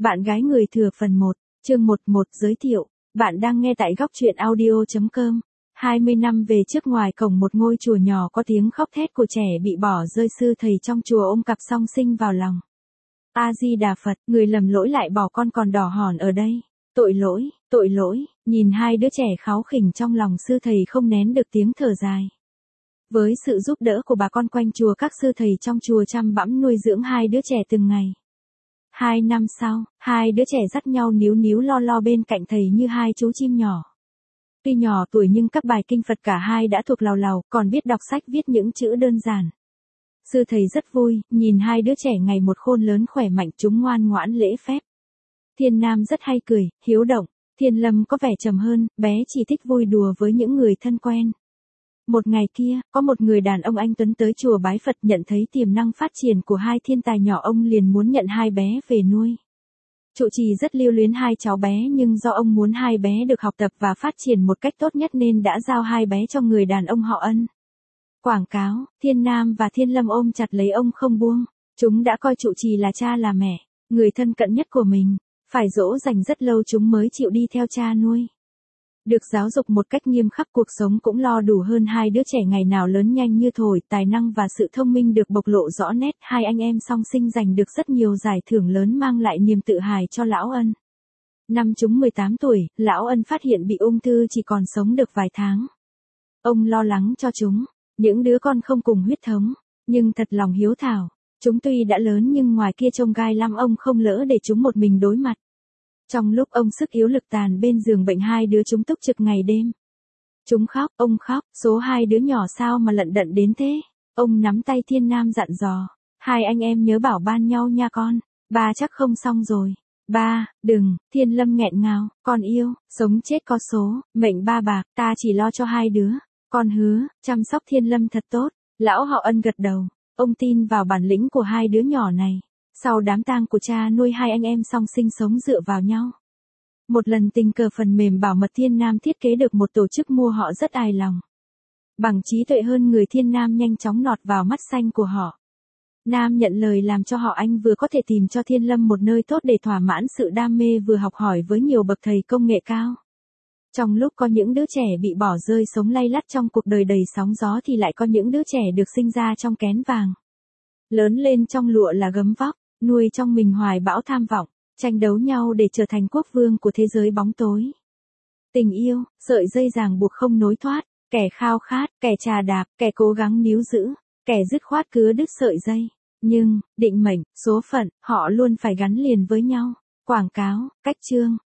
Bạn gái người thừa phần 1, chương 11 giới thiệu. Bạn đang nghe tại góc truyện audio.com. 20 năm về trước, ngoài cổng một ngôi chùa nhỏ có tiếng khóc thét của trẻ bị bỏ rơi. Sư thầy trong chùa ôm cặp song sinh vào lòng. A Di Đà Phật, người lầm lỗi lại bỏ con còn đỏ hòn ở đây. Tội lỗi, tội lỗi. Nhìn hai đứa trẻ kháu khỉnh trong lòng, sư thầy không nén được tiếng thở dài. Với sự giúp đỡ của bà con quanh chùa, các sư thầy trong chùa chăm bẵm nuôi dưỡng hai đứa trẻ từng ngày. 2 năm sau, hai đứa trẻ dắt nhau níu níu lo lo bên cạnh thầy như hai chú chim nhỏ. Tuy nhỏ tuổi nhưng các bài kinh Phật cả hai đã thuộc làu làu, còn biết đọc sách viết những chữ đơn giản. Sư thầy rất vui, nhìn hai đứa trẻ ngày một khôn lớn khỏe mạnh, chúng ngoan ngoãn lễ phép. Thiên Nam rất hay cười, hiếu động. Thiên Lâm có vẻ trầm hơn, bé chỉ thích vui đùa với những người thân quen. Một ngày kia, có một người đàn ông anh tuấn tới chùa bái Phật, nhận thấy tiềm năng phát triển của hai thiên tài nhỏ, ông liền muốn nhận hai bé về nuôi. Trụ trì rất lưu luyến hai cháu bé, nhưng do ông muốn hai bé được học tập và phát triển một cách tốt nhất nên đã giao hai bé cho người đàn ông họ Ân. Quảng cáo, Thiên Nam và Thiên Lâm ôm chặt lấy ông không buông. Chúng đã coi trụ trì là cha là mẹ, người thân cận nhất của mình. Phải dỗ dành rất lâu chúng mới chịu đi theo cha nuôi. Được giáo dục một cách nghiêm khắc, cuộc sống cũng lo đủ hơn. Hai đứa trẻ ngày nào lớn nhanh như thổi, tài năng và sự thông minh được bộc lộ rõ nét. Hai anh em song sinh giành được rất nhiều giải thưởng lớn, mang lại niềm tự hào cho lão Ân. Năm chúng 18 tuổi, lão Ân phát hiện bị ung thư, chỉ còn sống được vài tháng. Ông lo lắng cho chúng, những đứa con không cùng huyết thống, nhưng thật lòng hiếu thảo. Chúng tuy đã lớn nhưng ngoài kia trông gai lắm, ông không lỡ để chúng một mình đối mặt. Trong lúc ông sức yếu lực tàn bên giường bệnh, hai đứa chúng túc trực ngày đêm. Chúng khóc, ông khóc, số hai đứa nhỏ sao mà lận đận đến thế. Ông nắm tay Thiên Nam dặn dò, hai anh em nhớ bảo ban nhau nha con, ba chắc không xong rồi. Ba, đừng. Thiên Lâm nghẹn ngào, con yêu, sống chết có số, mệnh ba bạc, ta chỉ lo cho hai đứa. Con hứa, chăm sóc Thiên Lâm thật tốt. Lão họ Ân gật đầu, ông tin vào bản lĩnh của hai đứa nhỏ này. Sau đám tang của cha nuôi, hai anh em song sinh sống dựa vào nhau. Một lần tình cờ phần mềm bảo mật Thiên Nam thiết kế được một tổ chức mua họ rất hài lòng. Bằng trí tuệ hơn người, Thiên Nam nhanh chóng lọt vào mắt xanh của họ. Nam nhận lời làm cho họ anh vừa có thể tìm cho Thiên Lâm một nơi tốt để thỏa mãn sự đam mê, vừa học hỏi với nhiều bậc thầy công nghệ cao. Trong lúc có những đứa trẻ bị bỏ rơi sống lay lắt trong cuộc đời đầy sóng gió, thì lại có những đứa trẻ được sinh ra trong kén vàng. Lớn lên trong lụa là gấm vóc, nuôi trong mình hoài bão tham vọng, tranh đấu nhau để trở thành quốc vương của thế giới bóng tối. Tình yêu, sợi dây ràng buộc không nối thoát, kẻ khao khát, kẻ trà đạp, kẻ cố gắng níu giữ, kẻ dứt khoát cứa đứt sợi dây. Nhưng, định mệnh, số phận, họ luôn phải gắn liền với nhau. Quảng cáo, cách chương,